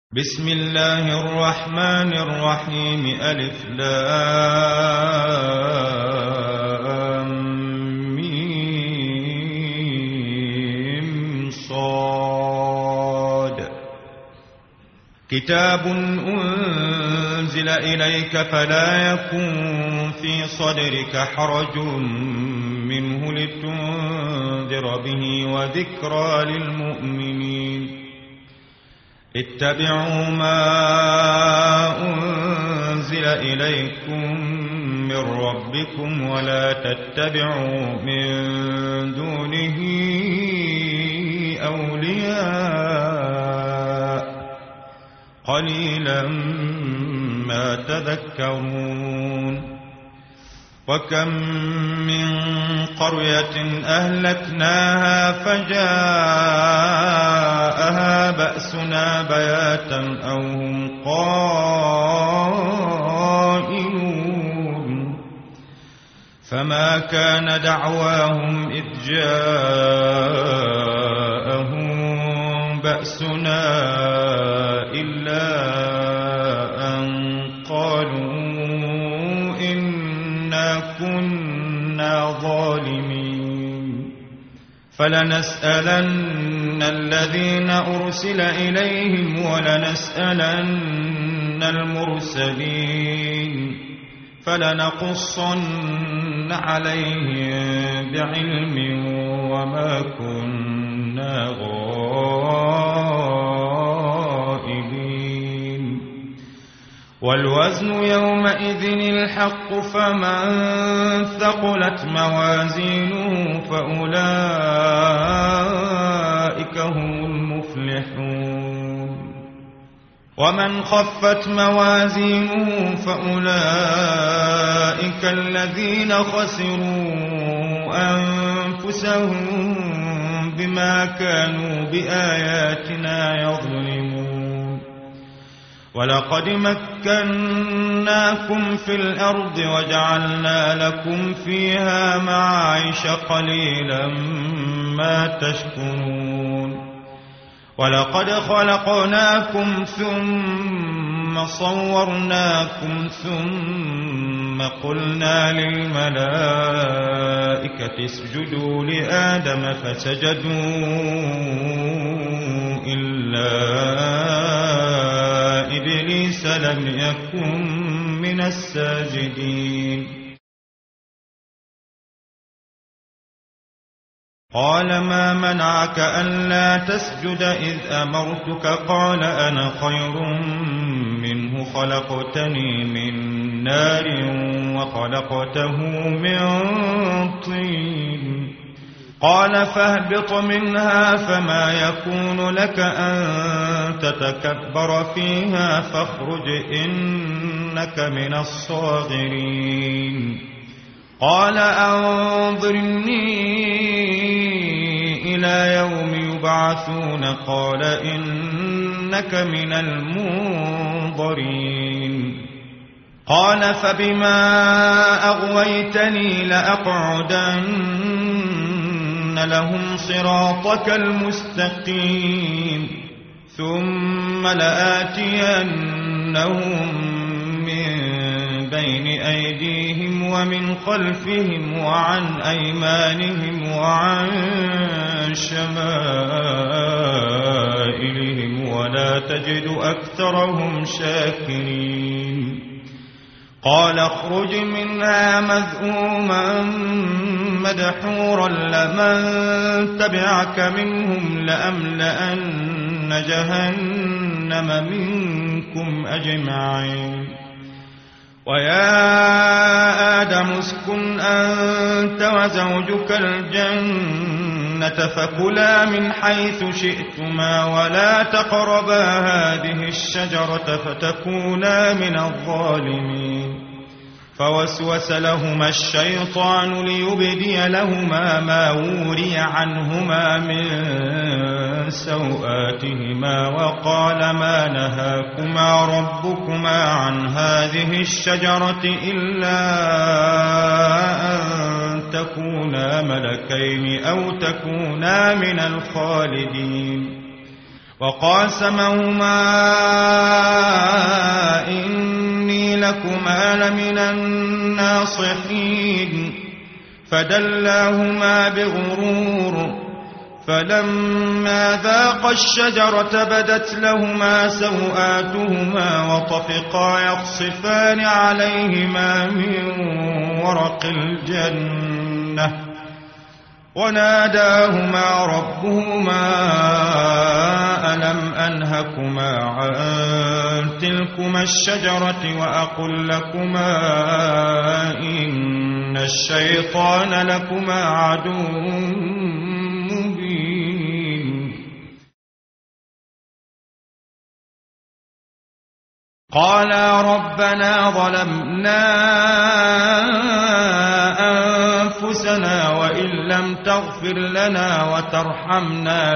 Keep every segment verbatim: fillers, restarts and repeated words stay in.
بسم الله الرحمن الرحيم ألف لام ميم صاد كتاب أنزل إليك فلا يكن في صدرك حرج منه لتنذر به وذكرى للمؤمنين اتبعوا ما أنزل إليكم من ربكم ولا تتبعوا من دونه أولياء قليلا ما تذكرون وكم من قرية أهلكناها فجاءها بأسنا بياتا أو هم قائلون فما كان دعواهم إذ جاءهم بأسنا إلا أن قالوا كنا ظالمين فلنسألن الذين أرسل إليهم ولنسألن المرسلين فلنقصن عليهم بعلم وما كنا غائبين والوزن يومئذ الحق فمن ثقلت موازينه فأولئك هم المفلحون ومن خفت موازينه فأولئك الذين خسروا أنفسهم بما كانوا بآياتنا يظلمون ولقد مكناكم في الأرض وجعلنا لكم فيها معايش قليلا ما تشكرون ولقد خلقناكم ثم صورناكم ثم قلنا للملائكة اسجدوا لآدم فسجدوا إلا إبليس لم يكن من الساجدين قال ما منعك ألا تسجد إذ أمرتك قال أنا خير منه خلقتني من نار وخلقته من طين قال فاهبط منها فما يكون لك أن تتكبر فيها فاخرج إنك من الصاغرين قال أنظرني إلى يوم يبعثون قال إنك من المنظرين قال فبما أغويتني لأقعدن لهم صراطك المستقيم ثم لآتينهم من بين أيديهم ومن خلفهم وعن أيمانهم وعن شمائلهم ولا تجد أكثرهم شاكرين قال اخرج منها مذءوما مدحورا لمن تبعك منهم لأملأن جهنم منكم أجمعين ويا آدم اسكن أنت وزوجك الجنة فكلا من حيث شئتما ولا تقربا هذه الشجرة فتكونا من الظالمين فوسوس لهما الشيطان ليبدي لهما ما وري عنهما من سوآتهما وقال ما نهاكما ربكما عن هذه الشجرة إلا أن تكونا ملكين أو تكونا من الخالدين وقاسمهما إني لكما لمن الناصحين فدلاهما بغرور فلما ذاقا الشجرة بدت لهما سوآتهما وطفقا يخصفان عليهما من ورق الجنة وناداهما ربهما ألم أنهكما عن تلكما الشجرة وأقل لكما إن الشيطان لكما عدو مبين قالا ربنا ظلمنا أنفسنا وإن لم تغفر لنا وترحمنا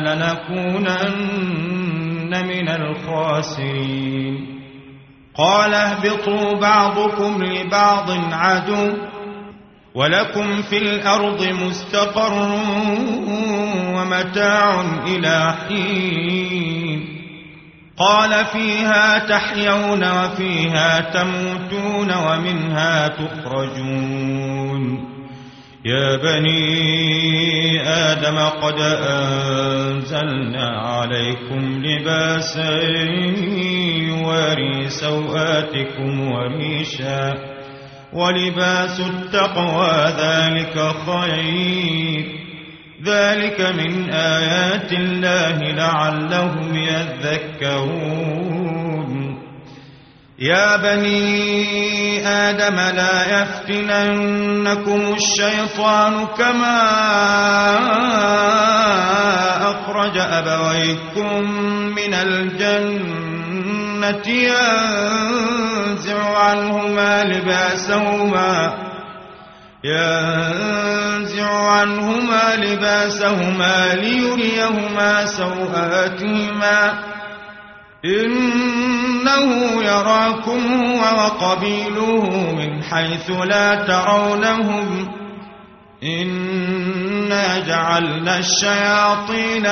لنكونن من الخاسرين قال اهبطوا بعضكم لبعض عدو ولكم في الأرض مستقر ومتاع إلى حين قال فيها تحيون وفيها تموتون ومنها تخرجون يا بني آدم قد أنزلنا عليكم لباسا يواري سوآتكم وريشا ولباس التقوى ذلك خير ذلك من آيات الله لعلهم يذكرون يا بني آدم لا يفتننكم الشيطان كما أخرج أبويكم من الجنة ينزع عنهما لباسهما ينزع عنهما لباسهما ليريهما سوآتهما إنه يراكم هو وقبيله من حيث لا ترونهم إنا جعلنا الشياطين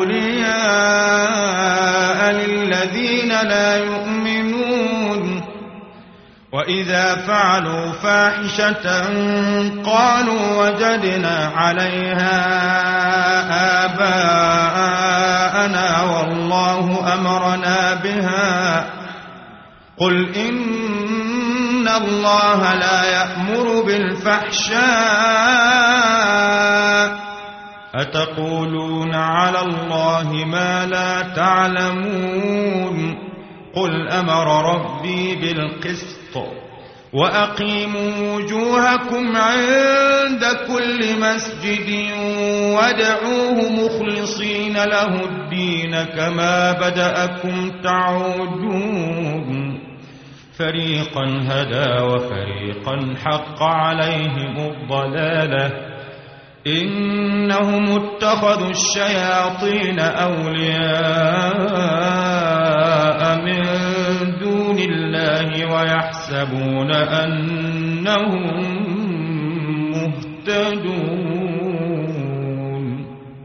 أولياء للذين لا يؤمنون وإذا فعلوا فاحشة قالوا وجدنا عليها آباءنا والله أمرنا بها قل إن الله لا يأمر بالفحشاء أتقولون على الله ما لا تعلمون قل أمر ربي بالقسط وأقيموا وجوهكم عند كل مسجد وادعوه مخلصين له الدين كما بدأكم تعودون فريقا هدى وفريقا حق عليهم الضلالة إنهم اتخذوا الشياطين أولياء من دون الله ويحسبون أنهم مهتدون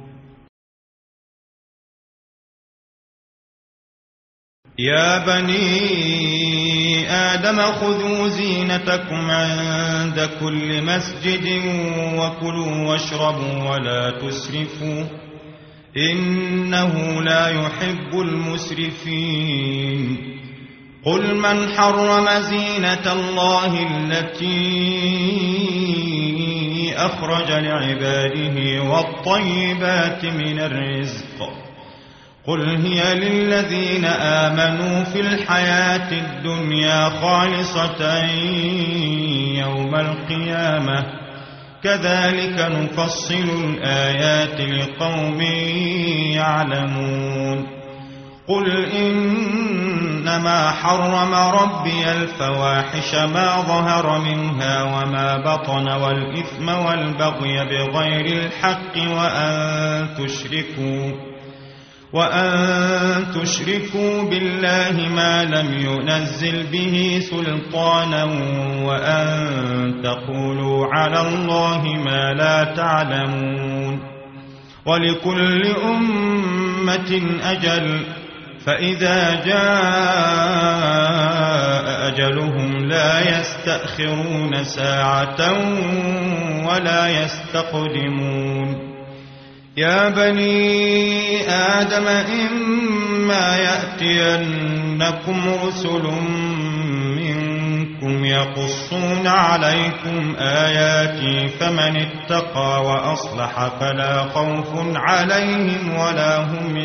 يا بني آدم خذوا زينتكم عند كل مسجد وكلوا واشربوا ولا تسرفوا إنه لا يحب المسرفين قل من حرم زينة الله التي أخرج لعباده والطيبات من الرزق قل هي للذين آمنوا في الحياة الدنيا خالصة يوم القيامة كذلك نفصل الآيات لقوم يعلمون قل إنما حرم ربي الفواحش ما ظهر منها وما بطن والإثم والبغي بغير الحق وأن تشركوا وأن تشركوا بالله ما لم ينزل به سلطانا وأن تقولوا على الله ما لا تعلمون ولكل أمة أمة أجل فإذا جاء أجلهم لا يستأخرون ساعة ولا يستقدمون يا بني آدم إما يأتينكم رسل منكم يقصون عليكم آياتي فمن اتقى وأصلح فلا خوف عليهم ولا هم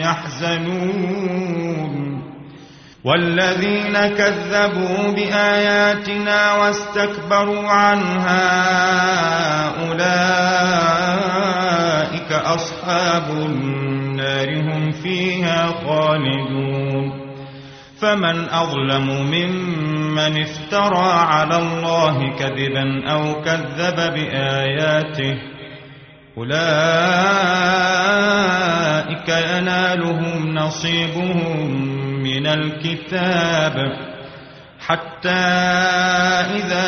يحزنون والذين كذبوا بآياتنا واستكبروا عنها أولئك أصحاب النار هم فيها خالدون فمن أظلم ممن افترى على الله كذبا أو كذب بآياته أولئك ينالهم نصيبهم من الكتاب حتى إذا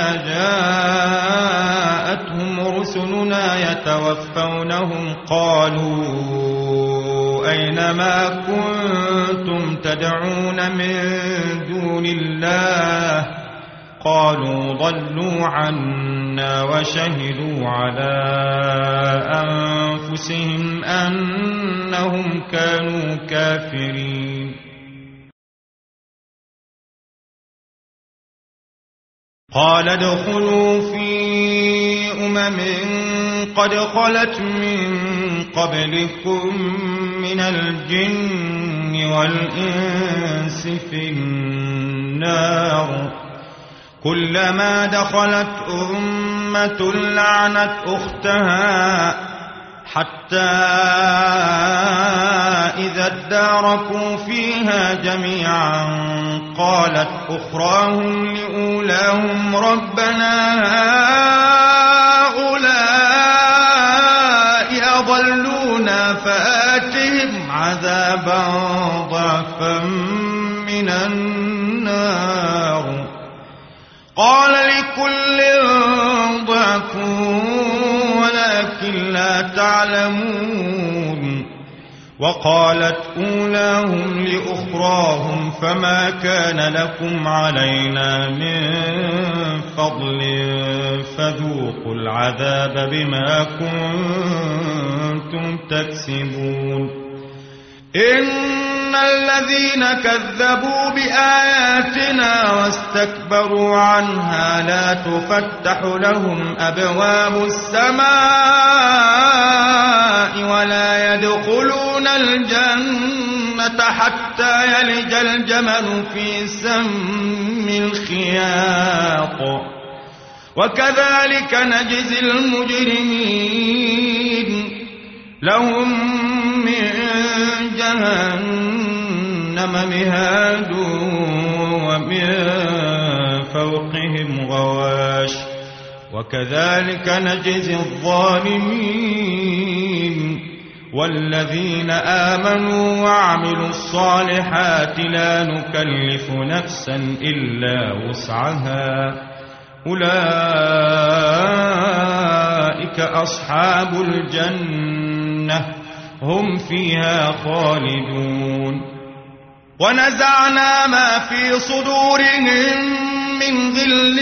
جاءتهم رسلنا يتوفونهم قالوا أينما كنتم تدعون من دون الله قالوا ضلوا عنا وشهدوا على أنفسهم أنهم كانوا كافرين قال ادخلوا في أمم قد خلت من قبلكم من الجن والإنس في النار كلما دخلت أمة لعنت أختها حتى إذا اداركوا فيها جميعا قالت أخراهم لأولاهم ربنا هؤلاء أضلونا فآتهم عذابا ضعفا من النار قال لكل ضعف ولكن لا تعلمون وقالت أولاهم لأخراهم فما كان لكم علينا من فضل فذوقوا العذاب بما كنتم تكسبون إن الذين كذبوا بآياتنا واستكبروا عنها لا تفتح لهم أبواب السماء ولا يدخلون الجنة حتى يلج الجمل في سم الخياط وكذلك نجزي المجرمين لهم من جهنم مهاد ومن فوقهم غواش وكذلك نجزي الظالمين والذين آمنوا وعملوا الصالحات لا نكلف نفسا إلا وسعها أولئك أصحاب الجنة هم فيها خالدون ونزعنا ما في صدورهم من غل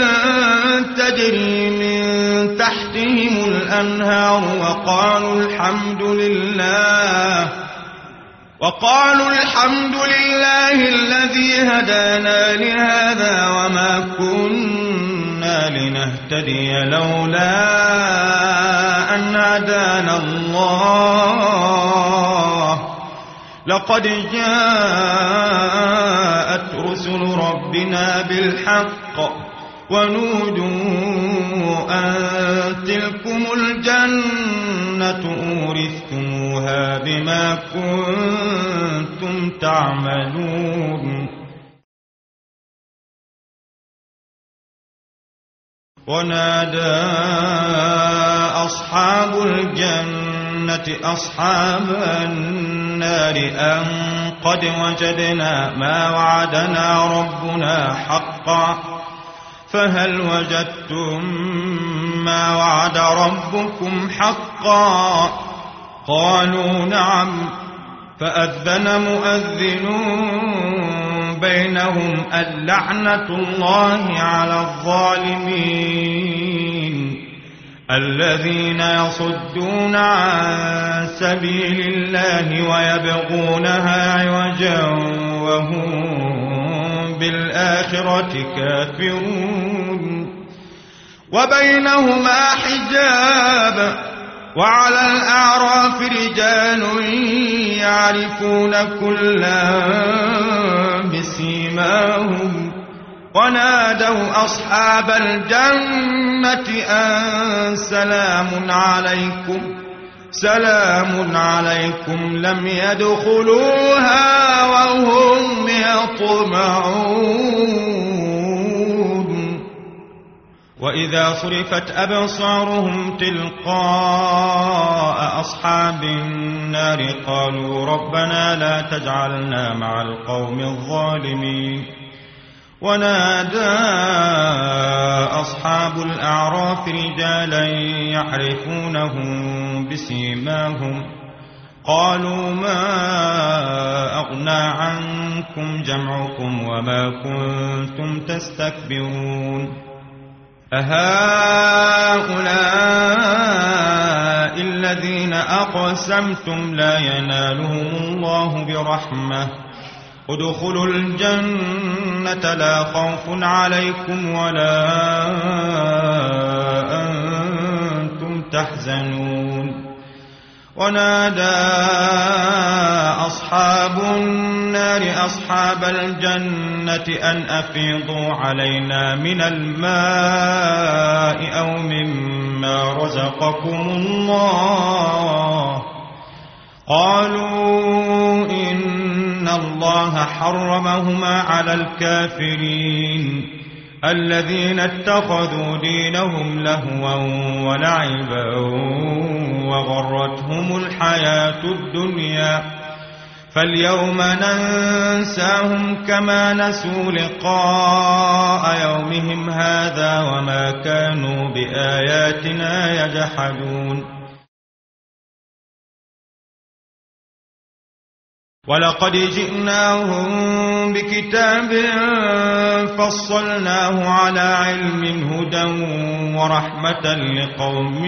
تجري من تحتهم الأنهار وقالوا الحمد لله وقالوا الحمد لله الذي هدانا لهذا وما كنا لنهتدي لولا أن هدانا الله لقد جاءت رسل ربنا بالحق ونودوا أن تلكم الجنة أورثتموها بما كنتم تعملون ونادى أصحاب الجنة أصحاب النار أن قد وجدنا ما وعدنا ربنا حقا فهل وجدتم ما وعد ربكم حقا قالوا نعم فأذن مؤذن بينهم اللعنة الله على الظالمين الذين يصدون عن سبيل الله ويبغونها عوجا وهم بالآخرة كافرون وبينهما حجاب وعلى الأعراف رجال يعرفون كلا بسيماهم ونادوا أصحاب الجنة أن سلام عليكم سلام عليكم لم يدخلوها وهم يطمعون وإذا صرفت أبصارهم تلقاء أصحاب النار قالوا ربنا لا تجعلنا مع القوم الظالمين ونادى أصحاب الأعراف رجالا يعرفونهم بسيماهم قالوا ما أغنى عنكم جمعكم وما كنتم تستكبرون أهؤلاء الذين أقسمتم لا ينالهم الله برحمة ادخلوا الجنة لا خوف عليكم ولا أنتم تحزنون ونادى أصحاب النار أصحاب الجنة أن أفيضوا علينا من الماء أو مما رزقكم الله قالوا إن الله حرمهما على الكافرين الذين اتخذوا دينهم لهوا ولعبا وغرتهم الحياة الدنيا فاليوم ننساهم كما نسوا لقاء يومهم هذا وما كانوا بآياتنا يجحدون ولقد جئناهم بكتاب فصلناه على علم هدى ورحمة لقوم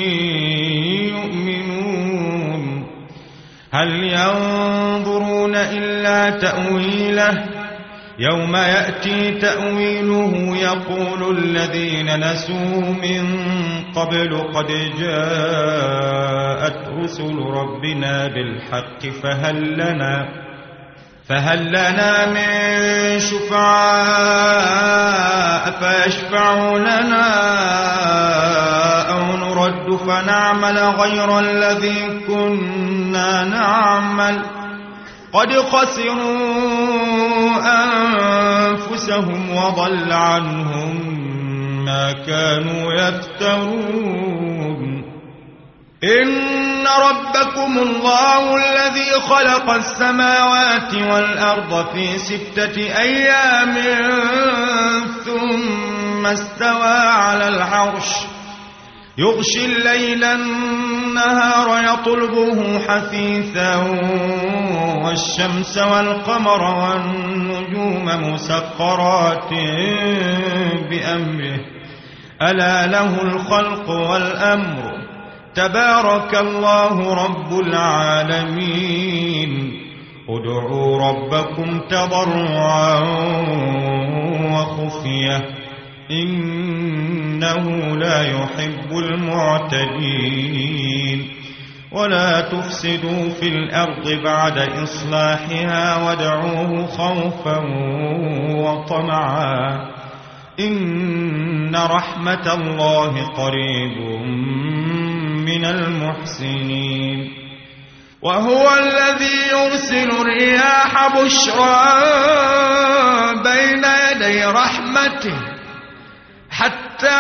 يؤمنون هل ينظرون إلا تأويله يوم يأتي تأويله يقول الذين نسوا من قبل قد جاءت رسل ربنا بالحق فهل لنا فهل لنا من شفعاء فيشفعوا لنا أو نرد فنعمل غير الذي كنا نعمل قد خسروا أنفسهم وضل عنهم ما كانوا يفترون إن ربكم الله الذي خلق السماوات والأرض في ستة أيام ثم استوى على العرش يغشي الليل النهار يطلبه حثيثا والشمس والقمر والنجوم مسخرات بأمره ألا له الخلق والأمر تبارك الله رب العالمين ادعوا ربكم تضرعا وخفية إنه لا يحب المعتدين ولا تفسدوا في الأرض بعد إصلاحها وادعوه خوفا وطمعا إن رحمة الله قريب من المحسنين وهو الذي يرسل الرياح بشرا بين يدي رحمته حتى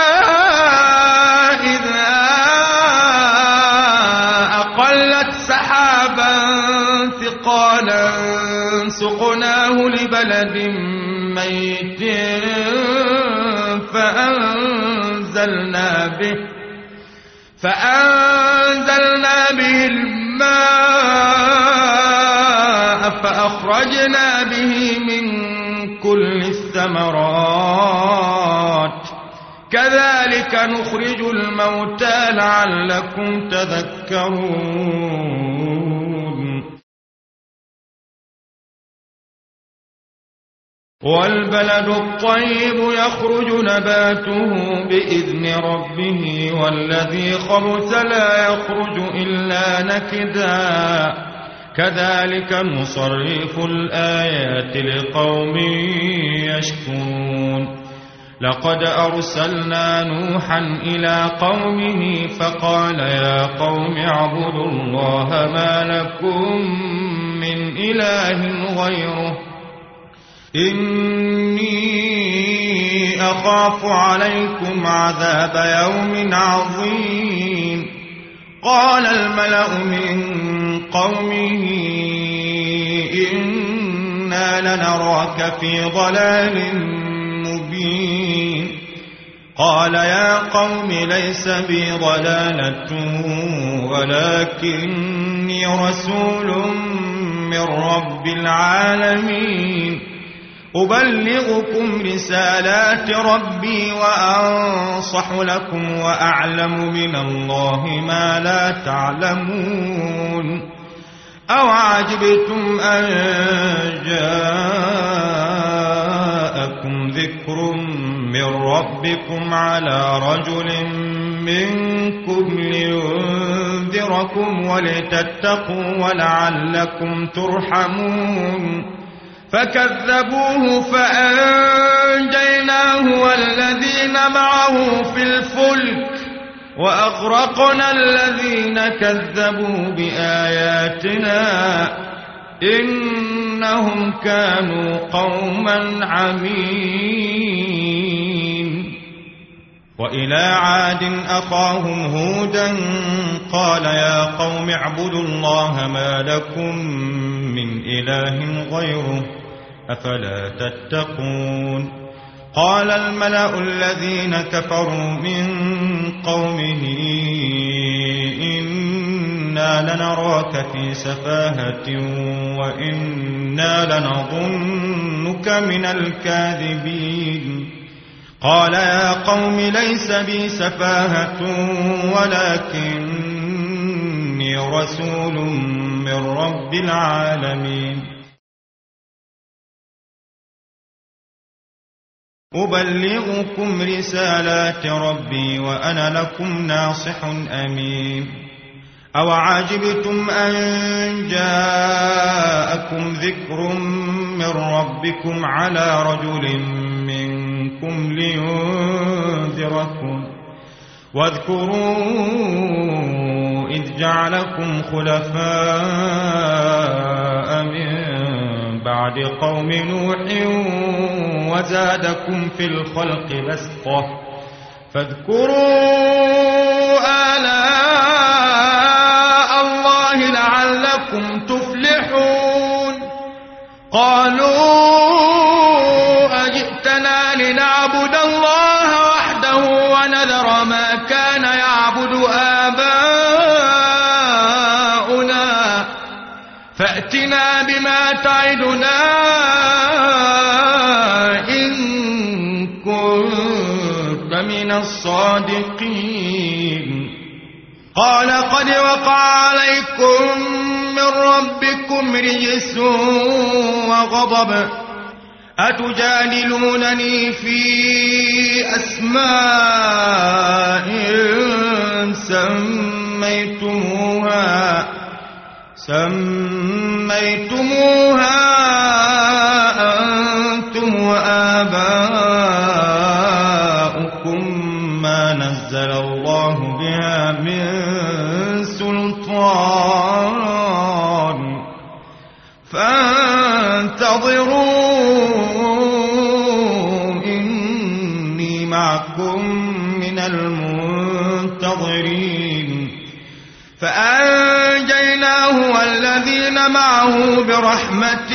إذا أقلت سحابا ثقالا سقناه لبلد ميت فأنزلنا به فأنزلنا به الماء وأخرجنا به من كل الثمرات كذلك نخرج الموتى لعلكم تذكرون والبلد الطيب يخرج نباته بإذن ربه والذي خبث لا يخرج إلا نكدا كذلك نصرف الآيات لقوم يشكرون لقد أرسلنا نوحا إلى قومه فقال يا قوم اعبدوا الله ما لكم من إله غيره إني أخاف عليكم عذاب يوم عظيم قال الملأ من قومه إنا لنراك في ضلال مبين قال يا قوم ليس بي ضلالة ولكني رسول من رب العالمين أبلغكم رسالات ربي وأنصح لكم وأعلم من الله ما لا تعلمون أوعجبتم أن جاءكم ذكر من ربكم على رجل منكم لينذركم ولتتقوا ولعلكم ترحمون فكذبوه فأنجيناه والذين معه في الفلك وأغرقنا الذين كذبوا بآياتنا إنهم كانوا قوما عمين وإلى عاد أخاهم هودا قال يا قوم اعبدوا الله ما لكم من إله غيره أفلا تتقون قال الملأ الذين كفروا من قومه إنا لنراك في سفاهة وإنا لنظنك من الكاذبين قال يا قوم ليس بي سفاهة ولكني رسول من رب العالمين أبلغكم رسالات ربي وأنا لكم ناصح أمين أوعجبتم أن جاءكم ذكر من ربكم على رجل منكم لينذركم واذكروا إذ جعلكم خلفاء من بعد قوم نوح وزادكم في الخلق بسطة فاذكروا آلاء الله لعلكم تفلحون قالوا أجئتنا لنعبد الله وحده ونذر ما كان يعبد آباؤنا فأتنا بما تعدنا إن كنت من الصادقين قال قد وقع عليكم من ربكم رجس وغضب أتجادلونني في أسماء سميتموها سميتموها أنتم وآباؤكم ما نزل الله بها من سلطان فانتظروا إني معكم من المنتظرين فأنجيناه والذين معه برحمة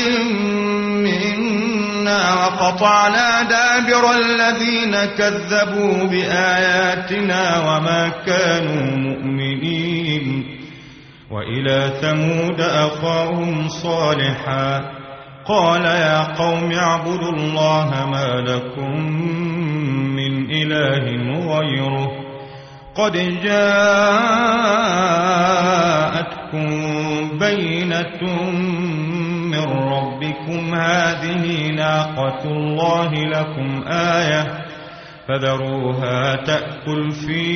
منا وقطعنا دابر الذين كذبوا بآياتنا وما كانوا مؤمنين وإلى ثمود أخاهم صالحا قال يا قوم اعبدوا الله ما لكم من إله غيره قد جاءتكم بينة من ربكم هذه ناقة الله لكم آية فذروها تأكل في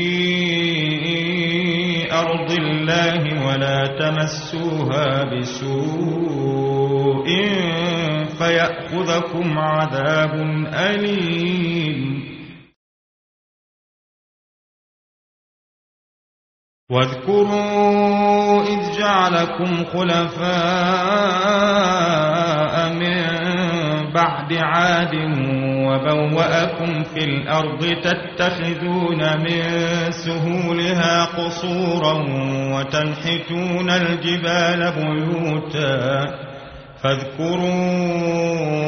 أرض الله ولا تمسوها بسوء فيأخذكم عذاب أليم واذكروا إذ جعلكم خلفاء من بعد عاد وبوأكم في الأرض تتخذون من سهولها قصورا وتنحتون الجبال بيوتا فاذكروا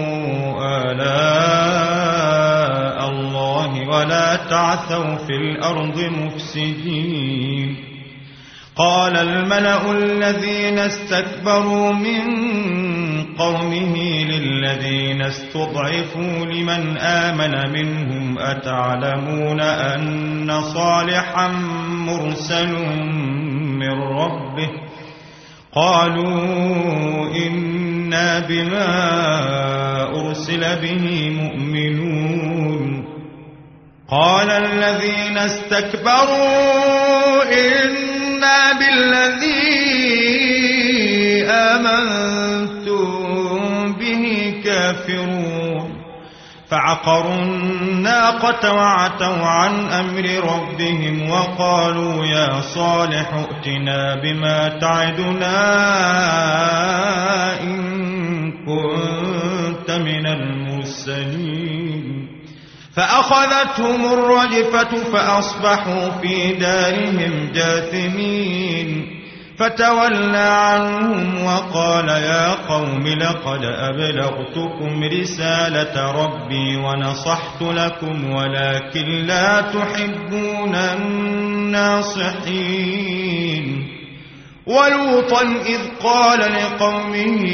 آلاء الله ولا تعثوا في الأرض مفسدين قال الملأ الذين استكبروا من قومه للذين استضعفوا لمن آمن منهم أتعلمون أن صالحا مرسل من ربه قالوا إنا بما أرسل به مؤمنون قال الذين استكبروا إنا بالذي آمنتم به كافرون فعقروا الناقة وعتوا عن أمر ربهم وقالوا يا صالح ائتنا بما تعدنا إن كنت من المرسلين فأخذتهم الرجفة فأصبحوا في دارهم جاثمين فتولى عنهم وقال يا قوم لقد أبلغتكم رسالة ربي ونصحت لكم ولكن لا تحبون الناصحين ولوطا إذ قال لقومه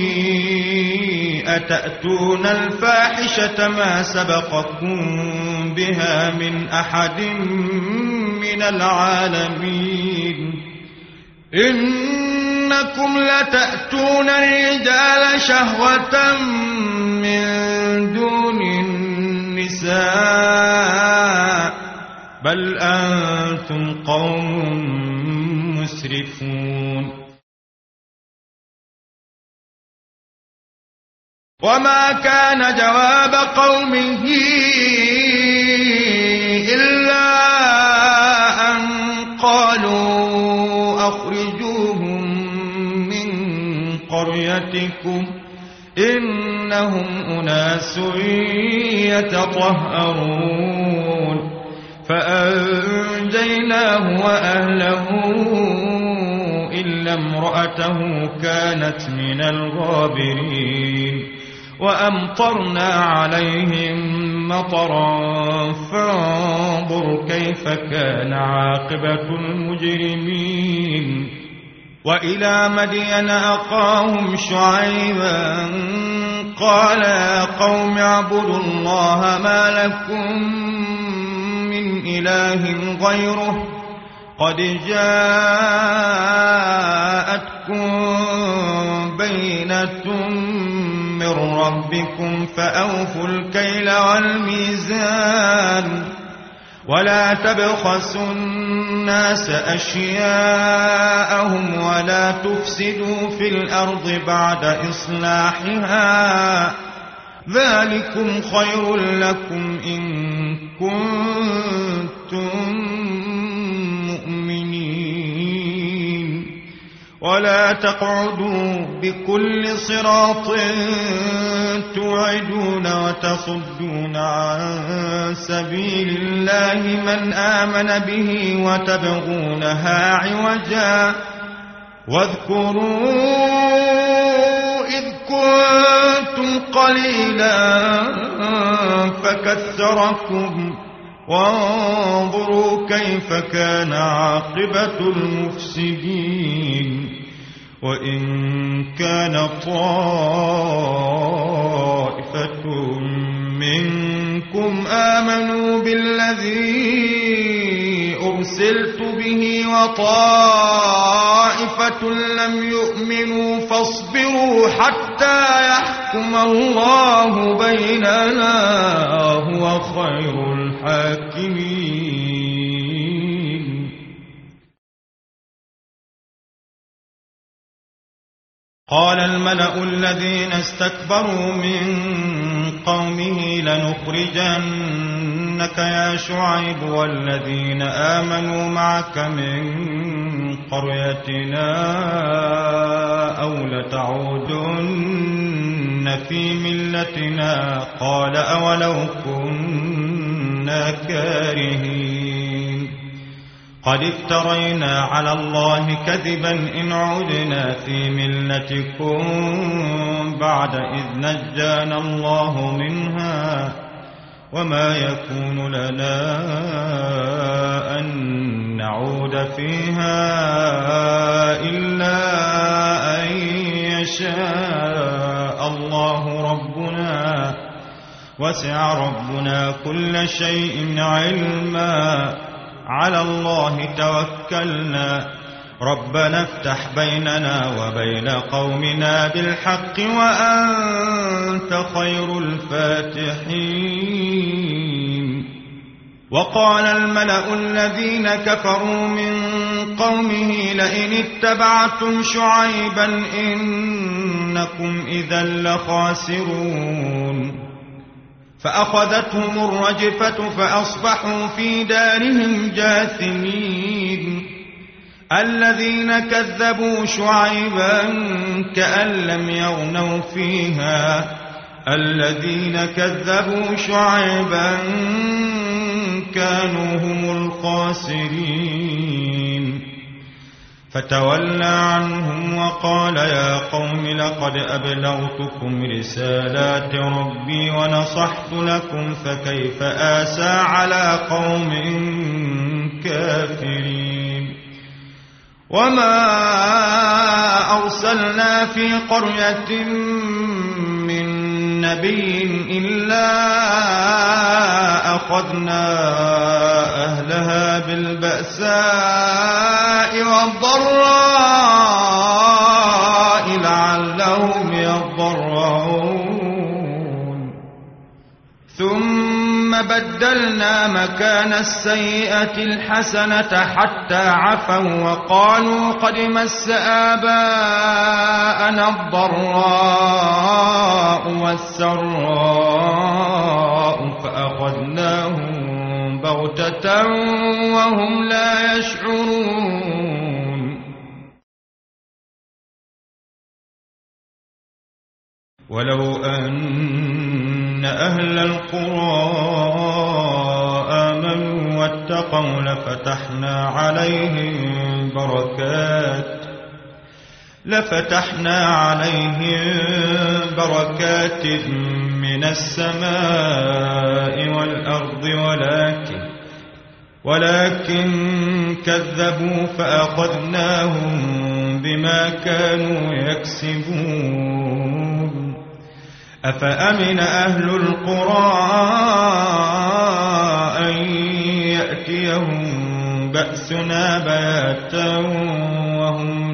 أتأتون الفاحشة ما سبقكم بها من أحد من العالمين إنكم لتأتون الرجال شهوة من دون النساء بل أنتم قوم مسرفون وما كان جواب قومه إلا أن قالوا أخرجوهم من قريتكم إنهم أناس يتطهرون فأنجيناه وأهله إلا امرأته كانت من الغابرين وأمطرنا عليهم مطرا فانظر كيف كان عاقبة المجرمين وإلى مدين أخاهم شعيبا قال يا قوم اعبدوا الله ما لكم من إله غيره قد جاءتكم بينة من ربكم فأوفوا الكيل والميزان ولا تبخسوا الناس أشياءهم ولا تفسدوا في الأرض بعد إصلاحها ذلكم خير لكم إن كنتم مؤمنين ولا تقعدوا بكل صراط توعدون وتصدون عن سبيل الله من آمن به وتبغونها عوجا واذكروا إذ كنتم قليلا فكثركم وانظروا كيف كان عاقبة المفسدين وإن كان طائفة منكم آمنوا بالذي أرسلت به وطائفة لم يؤمنوا فاصبروا حتى يحكم الله بيننا وهو خير الحاكمين. قال الملأ الذين استكبروا من قومه لنخرجنك يا شعيب والذين آمنوا معك من قريتنا أو لتعودن في ملتنا. قال أولو كنا كارهين قد افترينا على الله كذبا إن عدنا في ملتكم بعد إذ نجانا الله منها وما يكون لنا أن نعود فيها إلا أن يشاء الله ربنا وسع ربنا كل شيء علما على الله توكلنا ربنا افتح بيننا وبين قومنا بالحق وأنت خير الفاتحين. وقال الملأ الذين كفروا من قومه لئن اتبعتم شعيبا إنكم إذا لخاسرون. فأخذتهم الرجفة فأصبحوا في دارهم جاثمين. الذين كذبوا شعيبا كأن لم يغنوا فيها الذين كذبوا شعيبا كانوا هم الخاسرين. فتولى عنهم وقال يا قوم لقد أبلغتكم رسالات ربي ونصحت لكم فكيف آسى على قوم كافرين. وما أرسلنا في قرية من نبي إلا أخذنا أهلها بالبأساء والضراء لعلهم يضرعون. ثم بدلنا مكان السيئة الحسنة حتى عفوا وقالوا قد مس آباءنا الضراء والسراء فأخذناهم بغتة وهم لا يشعرون. ولو أن أهل القرى آمنوا واتقوا لفتحنا عليهم بركات لفتحنا عليهم بركات من السماء والأرض ولكن ولكن كذبوا فأخذناهم بما كانوا يكسبون. أفأمن أهل القرى أن يأتيهم بأسنا بياتا وهم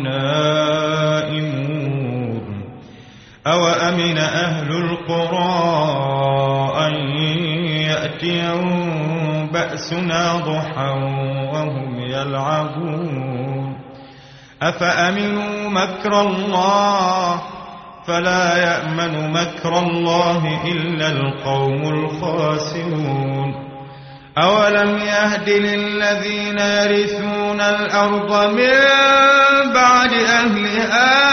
نائمون. أوأمن أهل القرى أن يأتيهم بأسنا ضحى وهم يلعبون. أفأمنوا مكر الله فلا يأمن مكر الله إلا القوم الخاسرون. أولم يهد للذين يرثون الأرض من بعد أهلها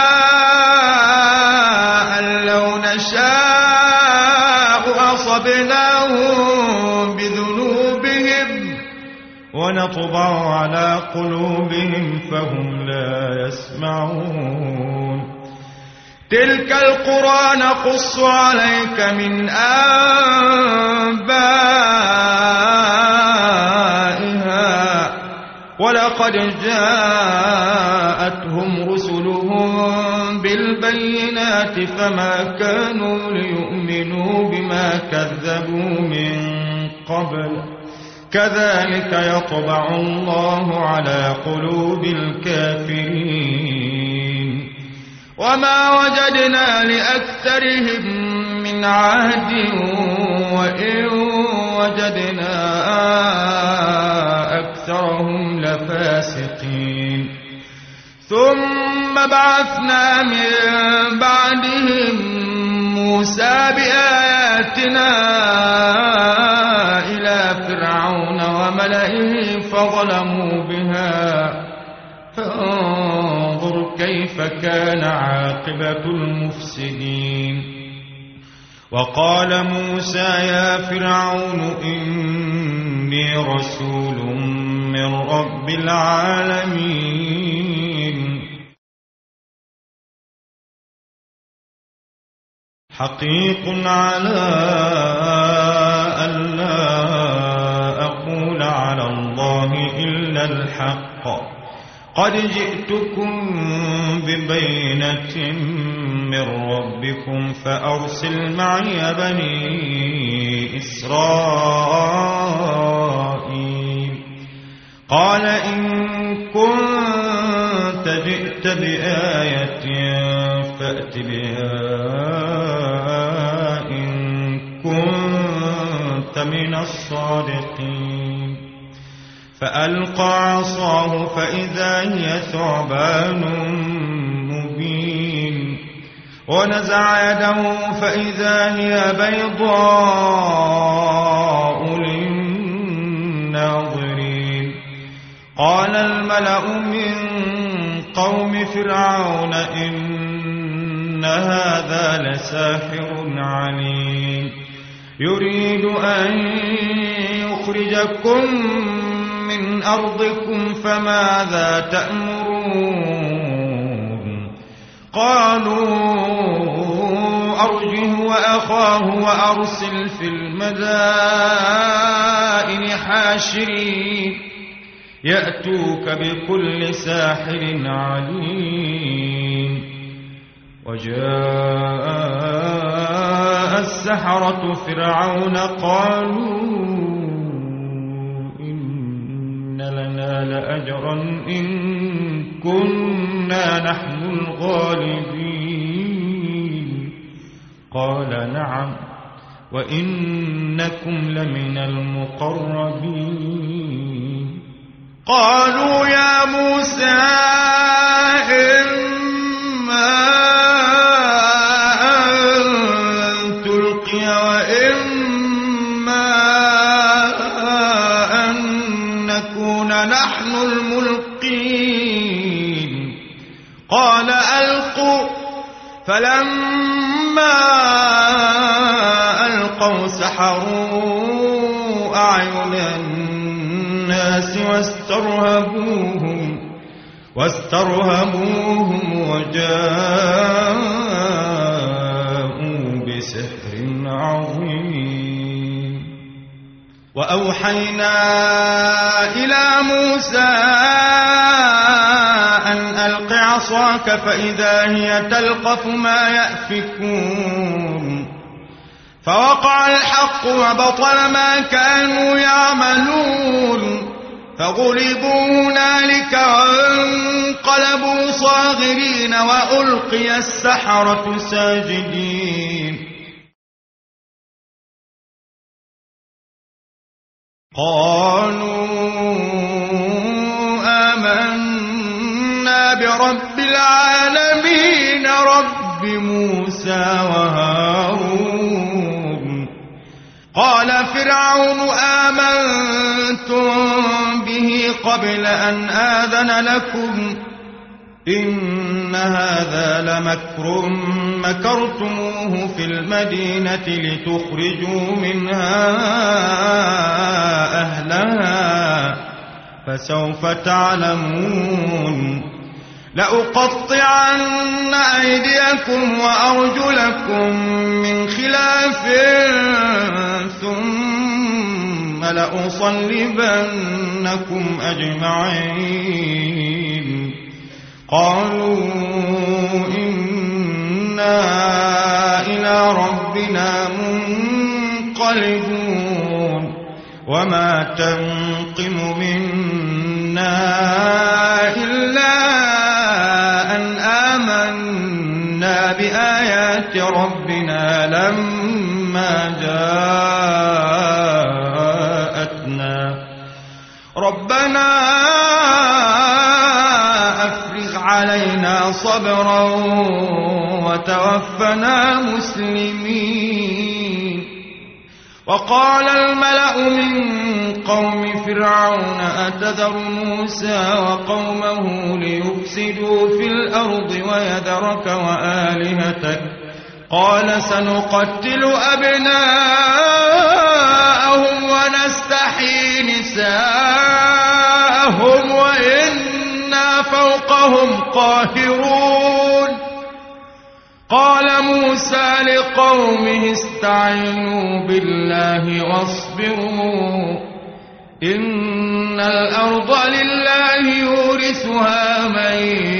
أن لو نشاء أصبناهم بذنوبهم ونطبع على قلوبهم فهم لا يسمعون. تلك القرى نقص عليك من أنبائها ولقد جاءتهم رسلهم رسلهم بالبينات فما كانوا ليؤمنوا بما كذبوا من قبل كذلك يطبع الله على قلوب الكافرين وما وجدنا لأكثرهم من عهد وإن وجدنا أكثرهم لفاسقين ثم بعثنا من بعدهم موسى بآياتنا إلى فرعون وملئه فظلموا بها فانظر كيف كان عاقبة المفسدين وقال موسى يا فرعون إني رسول من رب العالمين حقيق على ألا أقول على الله إلا الحق قد جئتكم ببينة من ربكم فأرسل معي بني إسرائيل قال إن كنت جئت بآية فأت بها إن كنت من الصادقين فألقى عصاه فإذا هي ثعبان مبين ونزع يده فإذا هي بيضاء للناظرين قال الملأ من قوم فرعون إن هذا لساحر عليم يريد أن يخرجكم من أرضكم فماذا تأمرون قالوا أرجه وأخاه وأرسل في المدائن حاشرين يأتوك بكل ساحر عليم وجاء السحرة فرعون قالوا إن لنا لأجرا إن كنا نحن الغالبين قال نعم وإنكم لمن المقربين قالوا يا موسى إما أن تلقي وإما أن نكون نحن الملقين قال ألقوا فلما ألقوا سحروا أعين الناس واسترهبوهم واسترهبوهم وجاءوا بسحر عظيم وأوحينا إلى موسى أن ألق عصاك فإذا هي تلقف ما يأفكون فوقع الحق وبطل ما كانوا يعملون فغلبوا هنالك وانقلبوا صاغرين وألقي السحرة ساجدين قالوا آمنا برب العالمين رب موسى وهارون قال فرعون آمنتم به قبل أن آذن لكم إن هذا لمكر مكرتموه في المدينة لتخرجوا منها أهلها فسوف تعلمون لأقطعن أيديكم وأرجلكم من خلاف ثم لأصلبنكم أجمعين قالوا إنا إلى ربنا منقلبون وما تنقم منا إلا أن آمنا بآيات ربنا لما جاءتنا ربنا أفرغ علينا صبرا وتوفنا مسلمين. وقال الملأ من قوم فرعون أتذر موسى وقومه ليفسدوا في الأرض ويذرك وآلهتك قال سنقتل أبناءهم ونستحيي نساءهم وإنا فوقهم قاهرون. قال موسى لقومه استعينوا بالله واصبروا إن الأرض لله يورثها من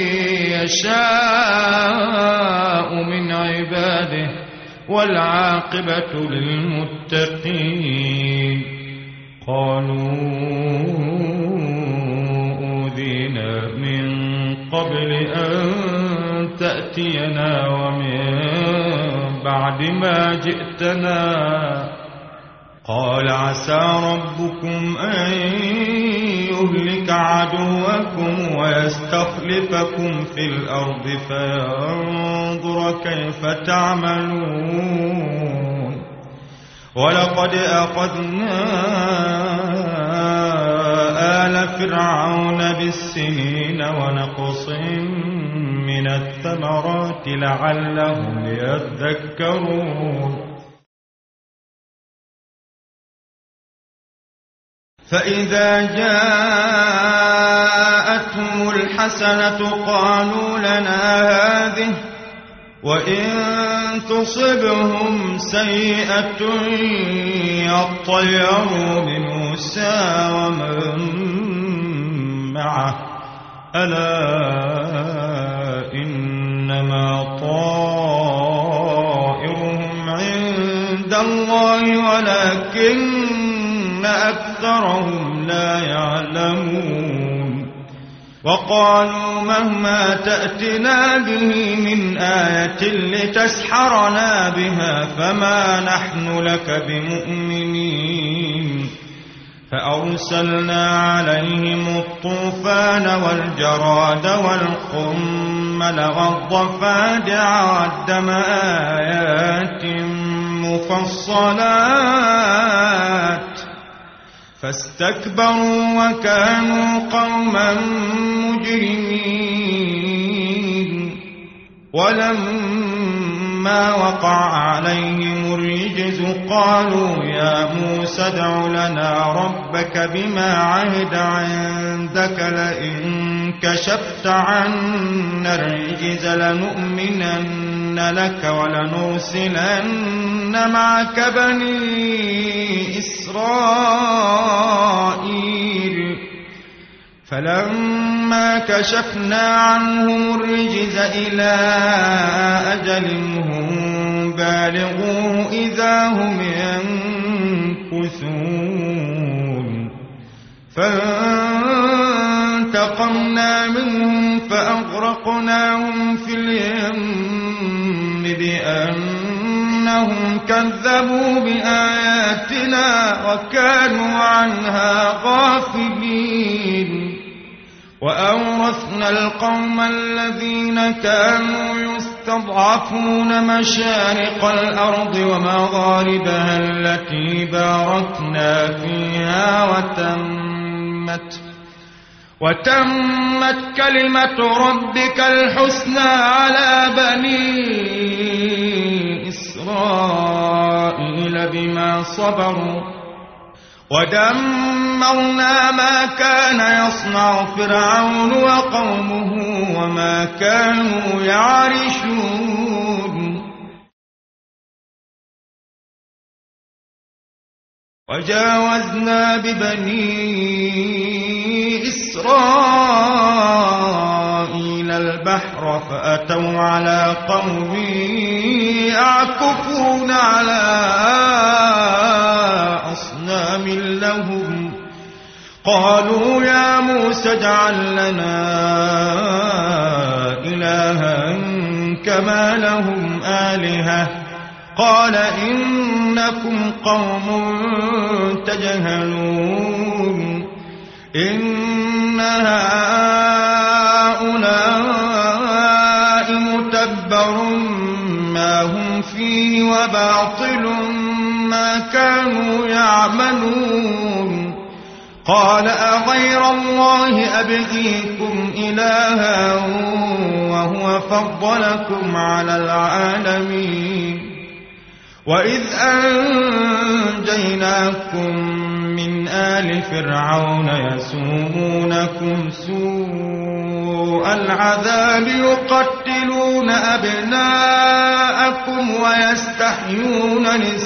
يشاء من عباده والعاقبة للمتقين. قالوا أوذينا من قبل أن تأتينا ومن بعد ما جئتنا قال عسى ربكم أن يهلك عدوكم ويستخلفكم في الأرض فينظر كيف تعملون. ولقد أخذنا آل فرعون بالسنين ونقص من الثمرات لعلهم يذكرون. فإذا جاءتهم الحسنة قالوا لنا هذه وإن تصبهم سيئة يطيروا بموسى ومن معه ألا إنما طائرهم عند الله ولكن أكثرهم لا يعلمون. وقالوا مهما تأتنا به من آية لتسحرنا بها فما نحن لك بمؤمنين. فأرسلنا عليهم الطوفان والجراد والقمل والضفادع والدم آيات مفصلات فاستكبروا وكانوا قوما مجرمين. ولما وقع عليهم الرجز قالوا يا موسى ادع لنا ربك بما عهد عندك لئن كشفت عنا الرجز لنؤمنن لك ولنرسلن معك بني إسرائيل. فلما كشفنا عنهم الرجز إلى أجل هم بالغوه إذا هم ينكثون. فانتقمنا منهم فأغرقناهم في اليم بأنهم كذبوا بآياتنا وكانوا عنها غافلين. وأورثنا القوم الذين كانوا يستضعفون مشارق الأرض ومغاربها التي باركنا فيها وتمت وتمت كلمة ربك الحسنى على بني إسرائيل بما صبروا ودمرنا ما كان يصنع فرعون وقومه وما كانوا يعرشون. وجاوزنا ببني إسرائيل البحر فأتوا على قوم يعكفون على أصنام لهم قالوا يا موسى اجعل لنا إلها كما لهم آلهة قال إنكم قوم تجهلون إن هؤلاء متبر ما هم فيه وباطل ما كانوا يعملون قال أغير الله أبغيكم إلها وهو فضلكم على العالمين وإذ أنجيناكم من آل فرعون يسومونكم سوء العذاب يقتلون أبناءكم ويستحيون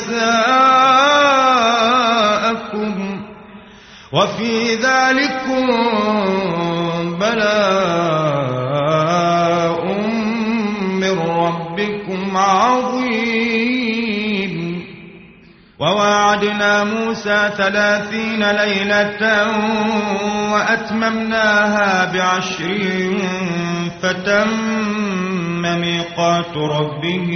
نساءكم وفي ذلكم بلاء من ربكم عظيم وواعدنا موسى ثلاثين ليلة وأتممناها بعشر فتم ميقات ربه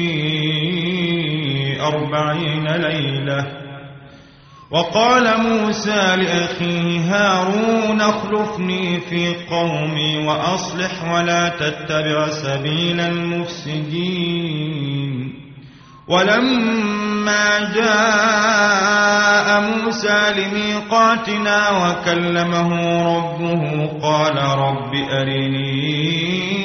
أربعين ليلة وقال موسى لأخيه هارون اخلفني في قومي وأصلح ولا تتبع سبيل المفسدين ولما جاء موسى لميقاتنا وكلمه ربه قال رب أرني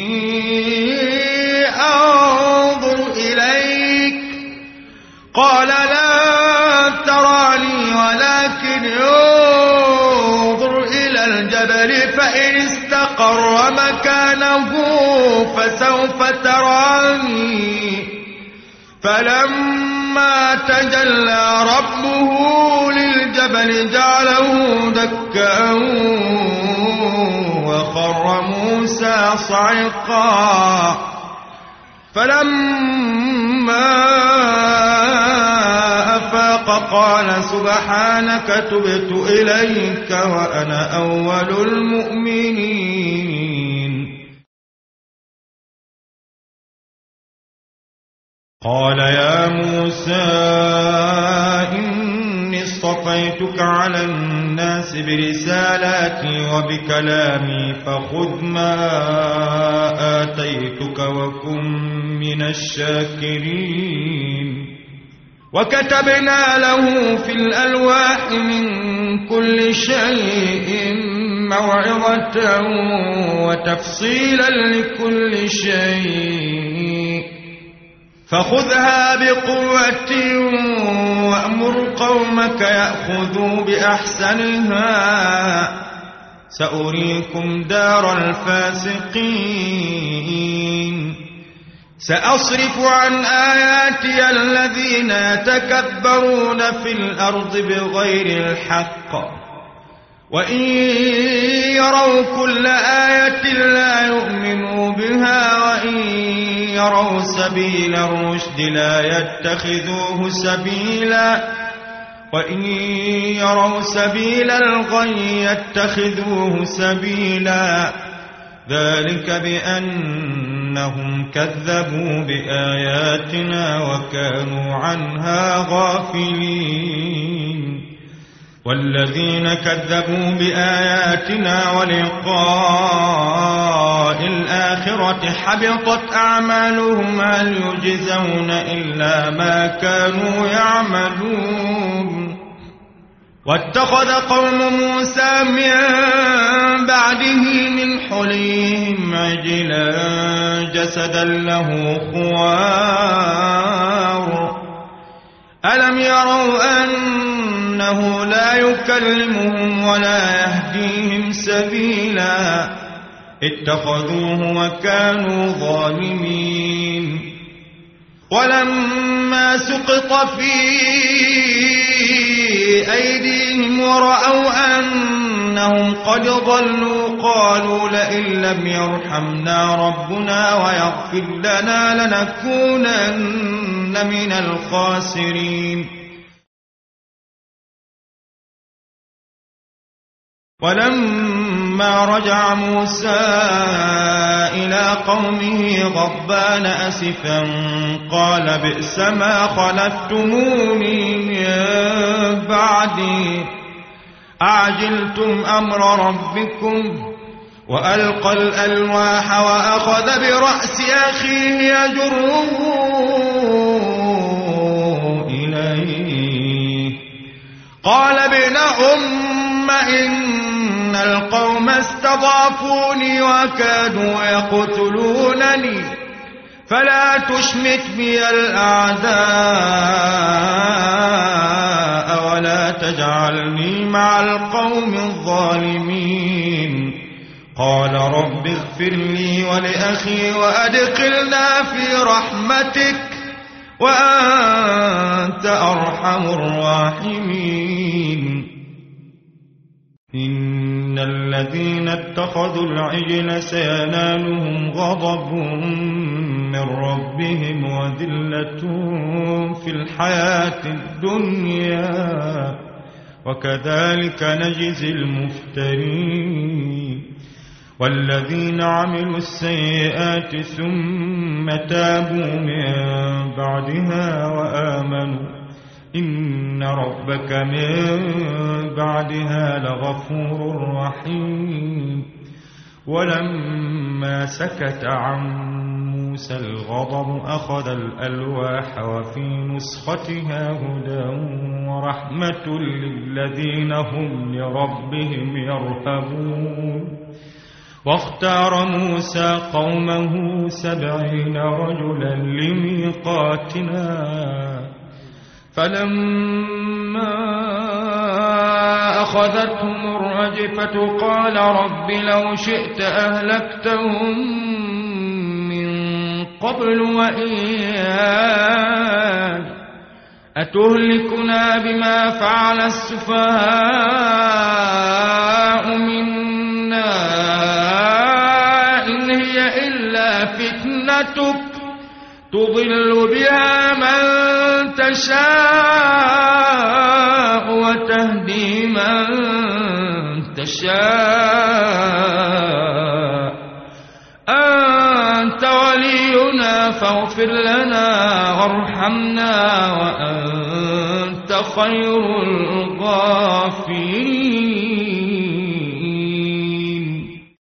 أنظر إليك قال لا تراني ولكن انظر إلى الجبل فإن استقر مكانه فسوف تراني فلما تجلى ربه للجبل جعله دكا وخر موسى صعقا فلما أفاق قال سبحانك تبت إليك وأنا أول المؤمنين قال يا موسى إني اصطفيتك على الناس برسالاتي وبكلامي فخذ ما آتيتك وكن من الشاكرين وكتبنا له في الألواح من كل شيء موعظة وتفصيلا لكل شيء فخذها بقوة وأمر قومك يأخذوا بأحسنها سأريكم دار الفاسقين سأصرف عن آياتي الذين يتكبرون في الأرض بغير الحق وإن يروا كل آية لا يؤمنوا بها وإن يروا سبيل الرشد لا يتخذوه سبيلا وإن يروا سبيل الغي يتخذوه سبيلا ذلك بأنهم كذبوا بآياتنا وكانوا عنها غافلين والذين كذبوا بآياتنا ولقاء الآخرة حبطت أعمالهم هل يجزون إلا ما كانوا يعملون واتخذ قوم موسى من بعده من حليهم عجلا جسدا له خوار ألم يروا أنه لا يكلمهم ولا يهديهم سبيلا اتخذوه وكانوا ظالمين ولما سقط في أيديهم ورأوا أن أنهم قد ضلوا قالوا لئن لم يرحمنا ربنا ويغفر لنا لنكونن من الخاسرين. ولما رجع موسى إلى قومه غضبان أسفا قال بئس ما خلفتموني من بعدي أعجلتم أمر ربكم. وألقى الألواح وأخذ برأس أخيه يجره إليه قال ابن أم إن القوم استضعفوني وكادوا يقتلونني فلا تشمت بي الأعداء ولا تجعلني مع القوم الظالمين. قال رب اغفر لي ولأخي وأدخلنا في رحمتك وأنت أرحم الراحمين. إن الذين اتخذوا العجل سينالهم غضب من ربهم وذلة في الحياة الدنيا وكذلك نجزي المفترين. والذين عملوا السيئات ثم تابوا من بعدها وآمنوا إن ربك من بعدها لغفور رحيم. ولما سكت عن موسى الغضب أخذ الألواح وفي نسختها هدى ورحمة للذين هم لربهم يرهبون. واختار موسى قومه سبعين رجلا لميقاتنا فلما أخذتهم الرجفة قال رب لو شئت أهلكتهم من قبل وإياي أتهلكنا بما فعل السفهاء منا إن هي إلا فتنتك تضل بها من تشاء وتهدي من تشاء أنت ولينا فاغفر لنا وارحمنا وأنت خير الغافرين.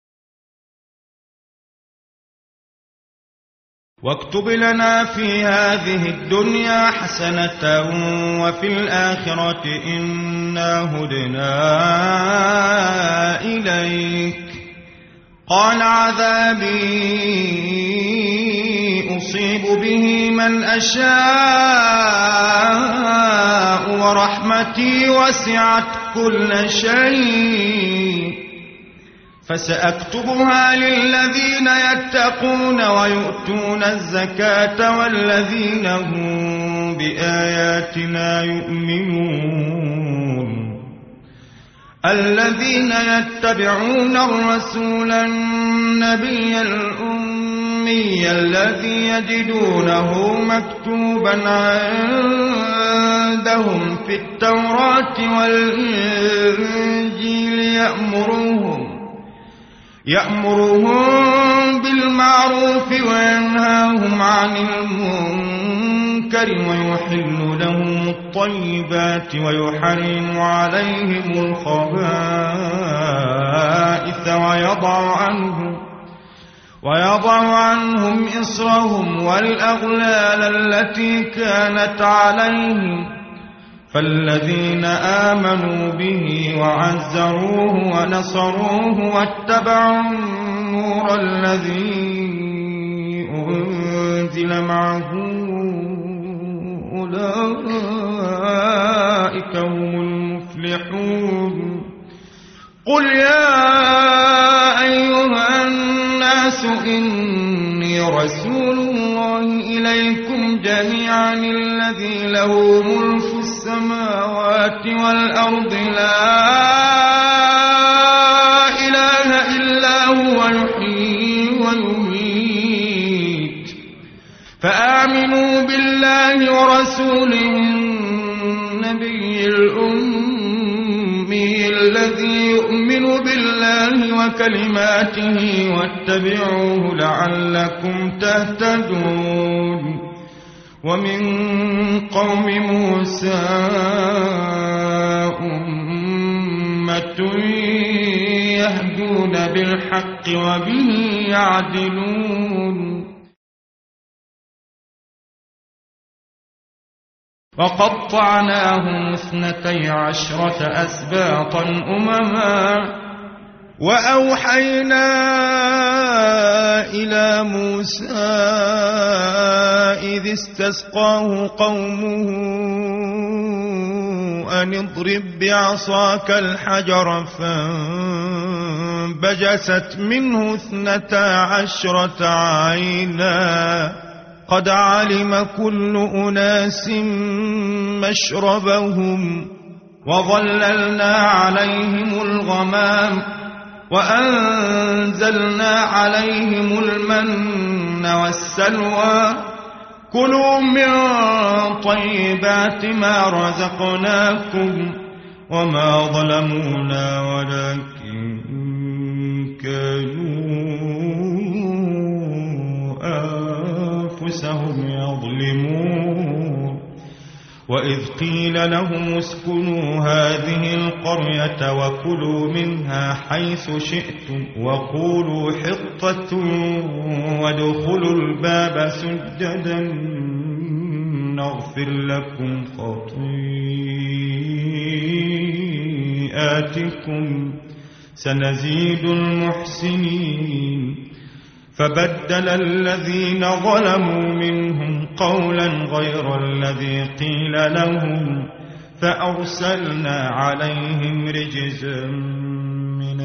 واكتب لنا في هذه الدنيا حسنة وفي الآخرة إنا هدنا إليك. قال عذابي أصيب به من أشاء ورحمتي وسعت كل شيء فسأكتبها للذين يتقون ويؤتون الزكاة والذين هم بآياتنا يؤمنون. الذين يتبعون الرسول النبي الأمي الذي يجدونه مكتوبا عندهم في التوراة والإنجيل يأمرهم يأمرهم بالمعروف وينهاهم عن المنكر ويحل لهم الطيبات ويحرم عليهم الخبائث ويضع عنهم ويضع عنهم إصرهم والأغلال التي كانت عليهم. فالذين آمنوا به وعزروه ونصروه واتبعوا النور الذي أنزل معه أولئك هم المفلحون. قل يا أيها الناس إني رسول الله إليكم جميعا الذي له ملك السماوات والأرض لا رسوله النبي الأمي الذي يؤمن بالله وكلماته واتبعوه لعلكم تهتدون ومن قوم موسى أمة يهدون بالحق وبه يعدلون وقطعناهم اثنتي عشرة أسباطا أمما وأوحينا إلى موسى إذ استسقاه قومه أن اضرب بعصاك الحجر فانبجست منه اثنتا عشرة عينا قد علم كل أناس مشربهم وظللنا عليهم الغمام وأنزلنا عليهم المن والسلوى كلوا من طيبات ما رزقناكم وما ظلمونا ولكن كانوا أنفسهم يظلمون وإذ قيل لهم اسكنوا هذه القرية وكلوا منها حيث شئتم وقولوا حطة وادخلوا الباب سجدا نغفر لكم خطيئاتكم سنزيد المحسنين فبدل الذين ظلموا منهم قولا غير الذي قيل لهم فأرسلنا عليهم رجزا من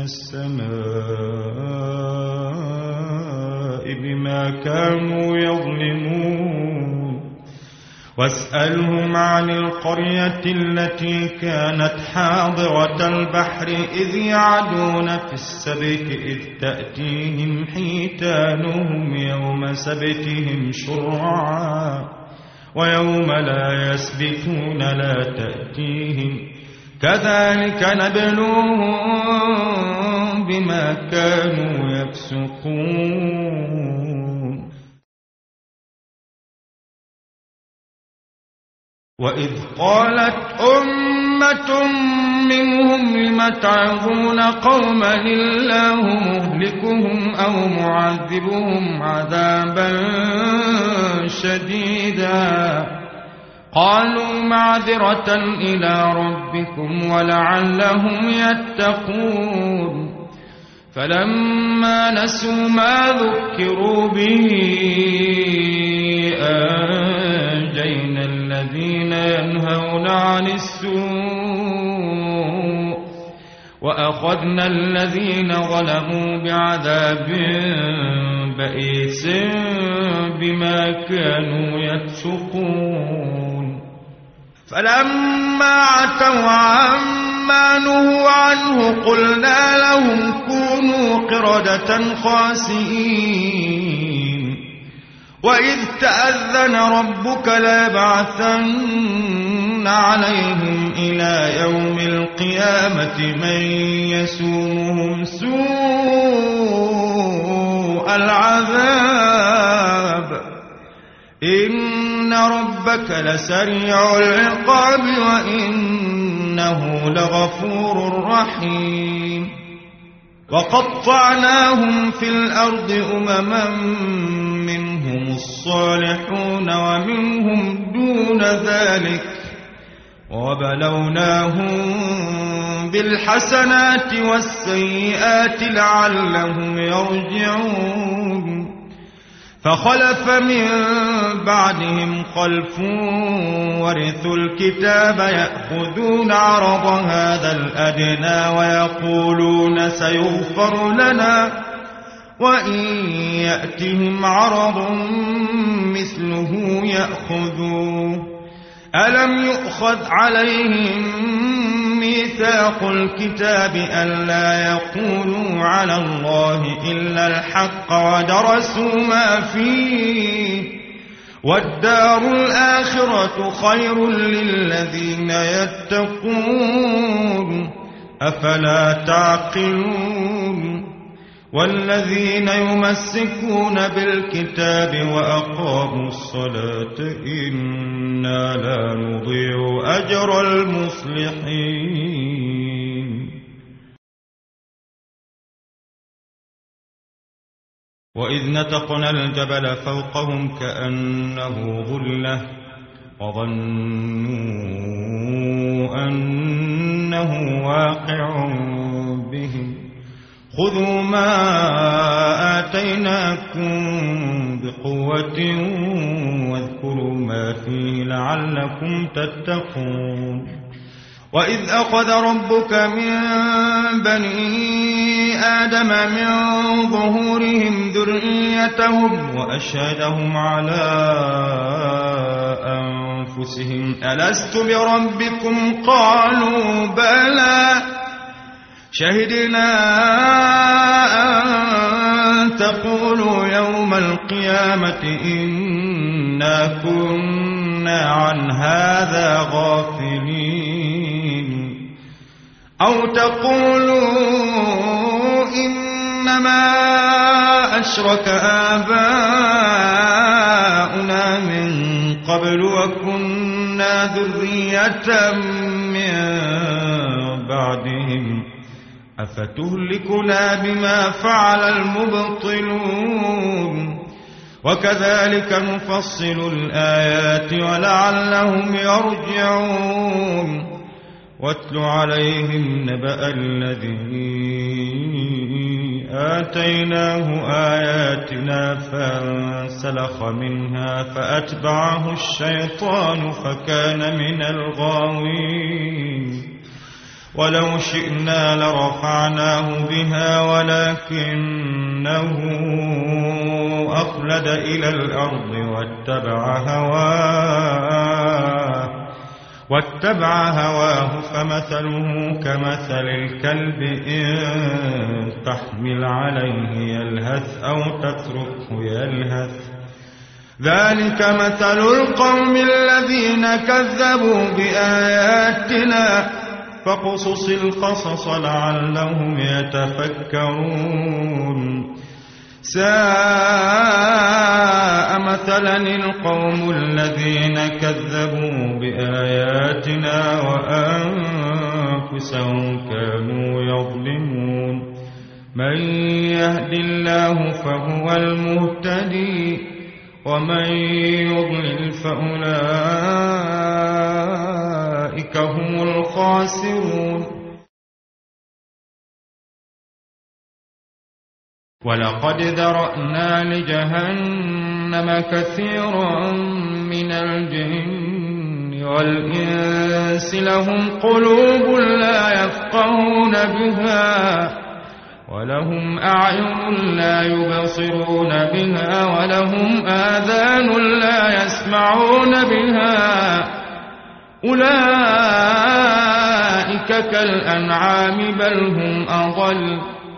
السماء بما كانوا يظلمون واسألهم عن القرية التي كانت حاضرة البحر إذ يعدون في السبت إذ تأتيهم حيتانهم يوم سبتهم شرعا ويوم لا يسبتون لا تأتيهم كذلك نبلوهم بما كانوا يفسقون وإذ قالت أمة منهم لم تعظون قوما الله مهلكهم أو معذبهم عذابا شديدا قالوا معذرة إلى ربكم ولعلهم يتقون فلما نسوا ما ذكروا به أنجينا الذين ينهون عن السوء وأخذنا الذين ظلموا بعذاب بئيس بما كانوا يفسقون فلما عتوا عما نهوا عنه قلنا لهم كونوا قردة خاسئين وإذ تأذن ربك ليبعثن عليهم إلى يوم القيامة من يسومهم سوء العذاب إن ربك لسريع العقاب وإنه لغفور رحيم وقطعناهم في الأرض أمما منهم الصالحون ومنهم دون ذلك وبلوناهم بالحسنات والسيئات لعلهم يرجعون فخلف من بعدهم خلف ورثوا الكتاب يأخذون عرض هذا الأدنى ويقولون سيغفر لنا وإن يأتهم عرض مثله يأخذوه ألم يؤخذ عليهم ميثاق الكتاب ألا يقولوا على الله إلا الحق ودرسوا ما فيه والدار الآخرة خير للذين يتقون أفلا تعقلون والذين يمسكون بالكتاب وأقاموا الصلاة إنا لا نضيع أجر المصلحين وإذ نتقنا الجبل فوقهم كأنه ظلة وظنوا أنه واقع بهم خذوا ما آتيناكم بقوة واذكروا ما فيه لعلكم تتقون وإذ أخذ ربك من بني آدم من ظهورهم ذريتهم وأشهدهم على أنفسهم ألست بربكم قالوا بلى شهدنا أن تقولوا يوم القيامة إنا كنا عن هذا غافلين أو تقولوا إنما أشرك آباؤنا من قبل وكنا ذرية من بعدهم أفتهلكنا بما فعل المبطلون وكذلك نفصل الآيات ولعلهم يرجعون واتل عليهم نبأ الذي آتيناه آياتنا فانسلخ منها فأتبعه الشيطان فكان من الغاوين ولو شئنا لرفعناه بها ولكنه أخلد إلى الأرض واتبع هواه واتبع هواه فمثله كمثل الكلب إن تحمل عليه يلهث أو تتركه يلهث ذلك مثل القوم الذين كذبوا بآياتنا فاقصص القصص لعلهم يتفكرون ساء مثلا القوم الذين كذبوا بآياتنا وأنفسهم كانوا يظلمون من يهد الله فهو المهتدي ومن يضلل فأولئك هم الخاسرون ولقد ذرأنا لجهنم كثيرا من الجن والإنس لهم قلوب لا يفقهون بها ولهم أعين لا يبصرون بها ولهم آذان لا يسمعون بها أولئك كالأنعام بل هم أضل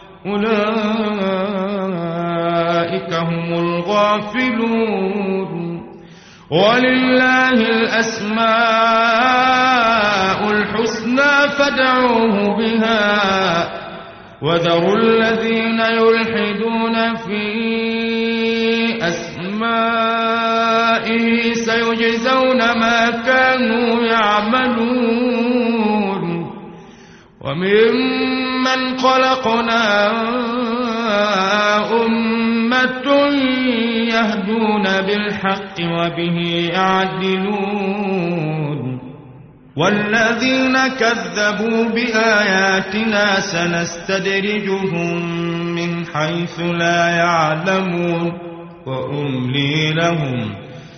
أولئك هم الغافلون ولله الأسماء الحسنى فادعوه بها وذروا الذين يلحدون في أسمائه سيجزون ما كانوا يعملون وممن خلقنا أمة يهدون بالحق وبه يعدلون والذين كذبوا بآياتنا سنستدرجهم من حيث لا يعلمون وأملي لهم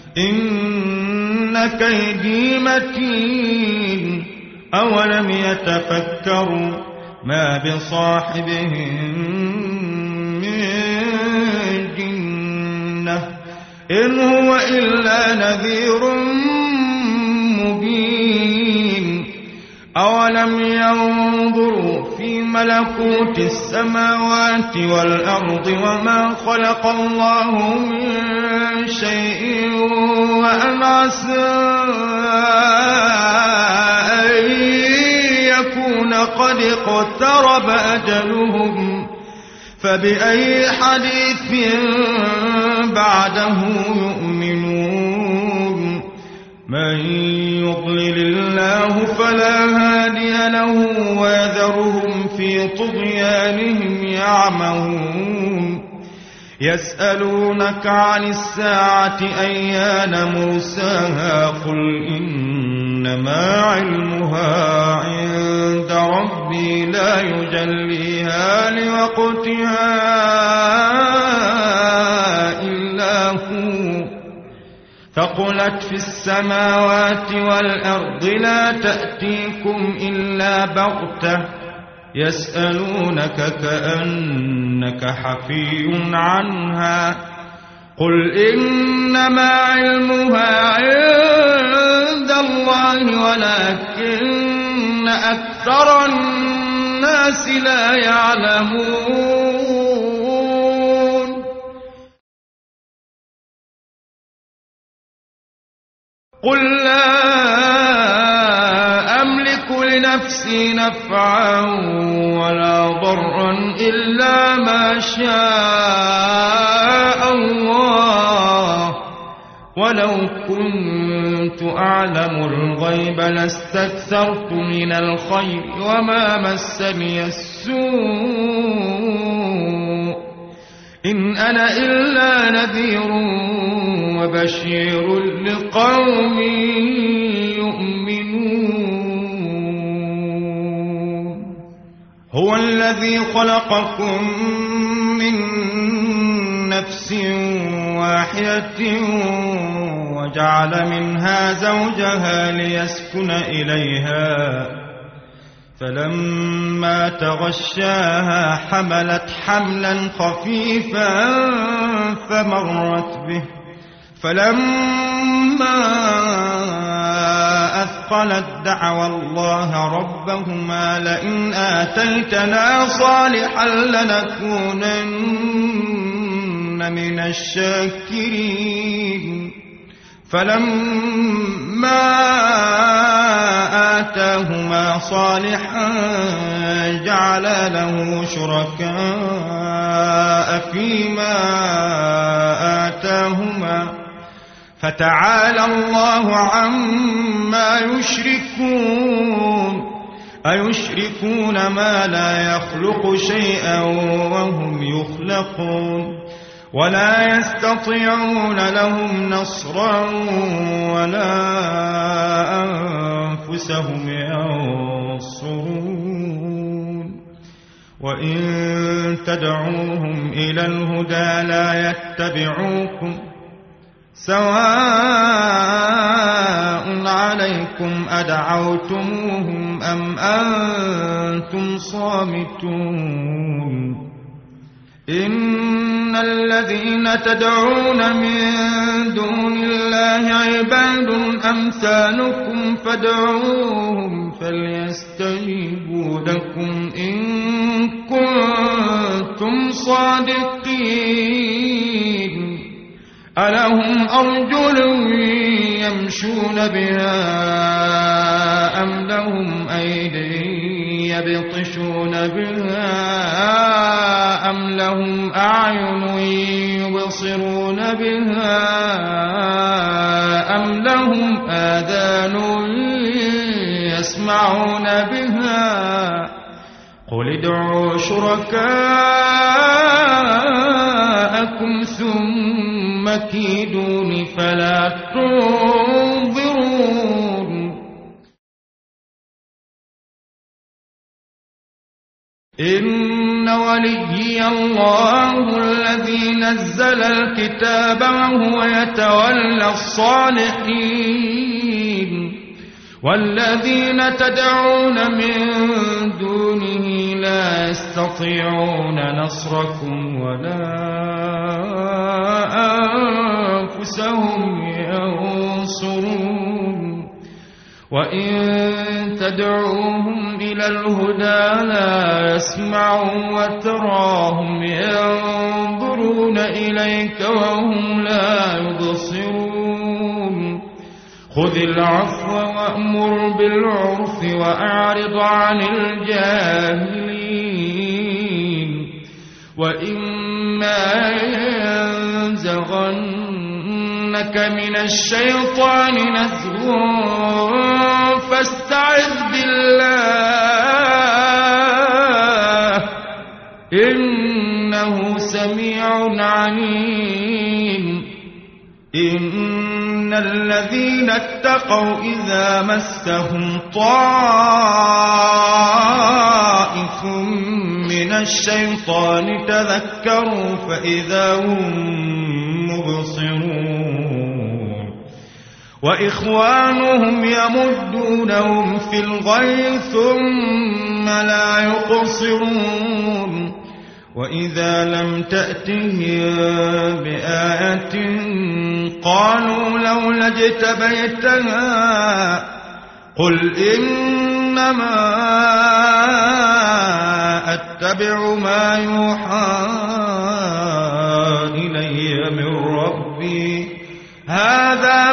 إن كيدي متين أولم يتفكروا ما بصاحبهم من جنة إن هو إلا نذير مبين أولم ينظروا في ملكوت السماوات والأرض وما خلق الله من شيء وأن عسى أن يكون قد اقترب أجلهم فبأي حديث بعده يؤمنون من يضلل الله فلا هادي له ويذرهم في طغيانهم يعمهون يسألونك عن الساعة أيان مرساها قل إنما علمها عند ربي لا يجليها لوقتها إلا هو ثقلت في السماوات والأرض لا تأتيكم إلا بغتة يسألونك كأنك حفي عنها قل إنما علمها عند الله ولكن أكثر الناس لا يعلمون قل لا أملك لنفسي نفعا ولا ضرا إلا ما شاء الله ولو كنت أعلم الغيب لاستكثرت من الخير وما مسني السوء إن أنا إلا نذير وبشير لقوم يؤمنون هو الذي خلقكم من نفس واحدة وجعل منها زوجها ليسكن إليها فلما تغشاها حملت حملا خفيفا فمرت به فلما أثقلت دعوى الله ربهما لئن آتيتنا صالحا لنكونن من الشاكرين فلما آتاهما صالحا جعل له شركاء فيما آتاهما فتعالى الله عما يشركون أيشركون ما لا يخلق شيئا وهم يخلقون ولا يستطيعون لهم نصرا ولا أنفسهم ينصرون وإن تدعوهم إلى الهدى لا يتبعوكم سواء عليكم أدعوتموهم أم أنتم صامتون إن الذين تدعون من دون الله عباد أمثالكم فادعوهم فليستجيبوا لكم إن كنتم صادقين ألهم أرجل يمشون بها أم لهم أيدي يبطشون بها أم لهم أعين يبصرون بها أم لهم آذان يسمعون بها قل ادعوا شركاءكم ثم كيدون فلا تنظرون إن وليي الله الذي نزل الكتاب وهو يتولى الصالحين والذين تدعون من دونه لا يستطيعون نصركم ولا أنفسهم ينصرون وإن تدعوهم إلى الهدى لا يسمعوا وتراهم ينظرون إليك وهم لا يبصرون خذ العفو وأمر بالعرف وأعرض عن الجاهلين وإما ينزغنك من الشيطان نزغ فاستعذ بالله إنه سميع عليم إن الذين اتقوا إذا مسهم طائف من الشيطان تذكروا فإذا هم مبصرون وإخوانهم يمدونهم في الغي ثم لا يقصرون وإذا لم تأتهم بآية قالوا لولا اجتبيتها قل إنما أتبع ما يوحى إلي من ربي هذا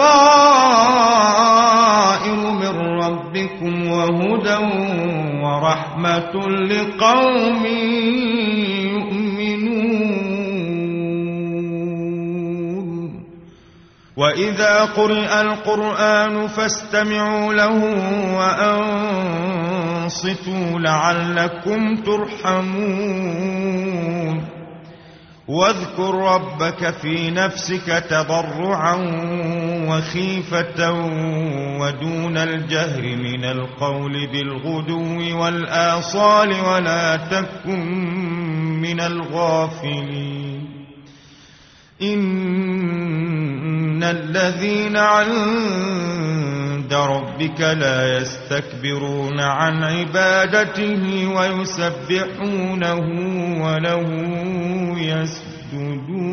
بصائر من ربكم وهدى ورحمة لقوم يؤمنون وإذا قرئ القرآن فاستمعوا له وأنصتوا لعلكم ترحمون واذكر ربك في نفسك تضرعا وخيفة ودون الجهر من القول بالغدو والآصال ولا تكن من الغافلين إن الذين عند ربك لا يستكبرون عن عبادته ويسبحونه وله يسجدون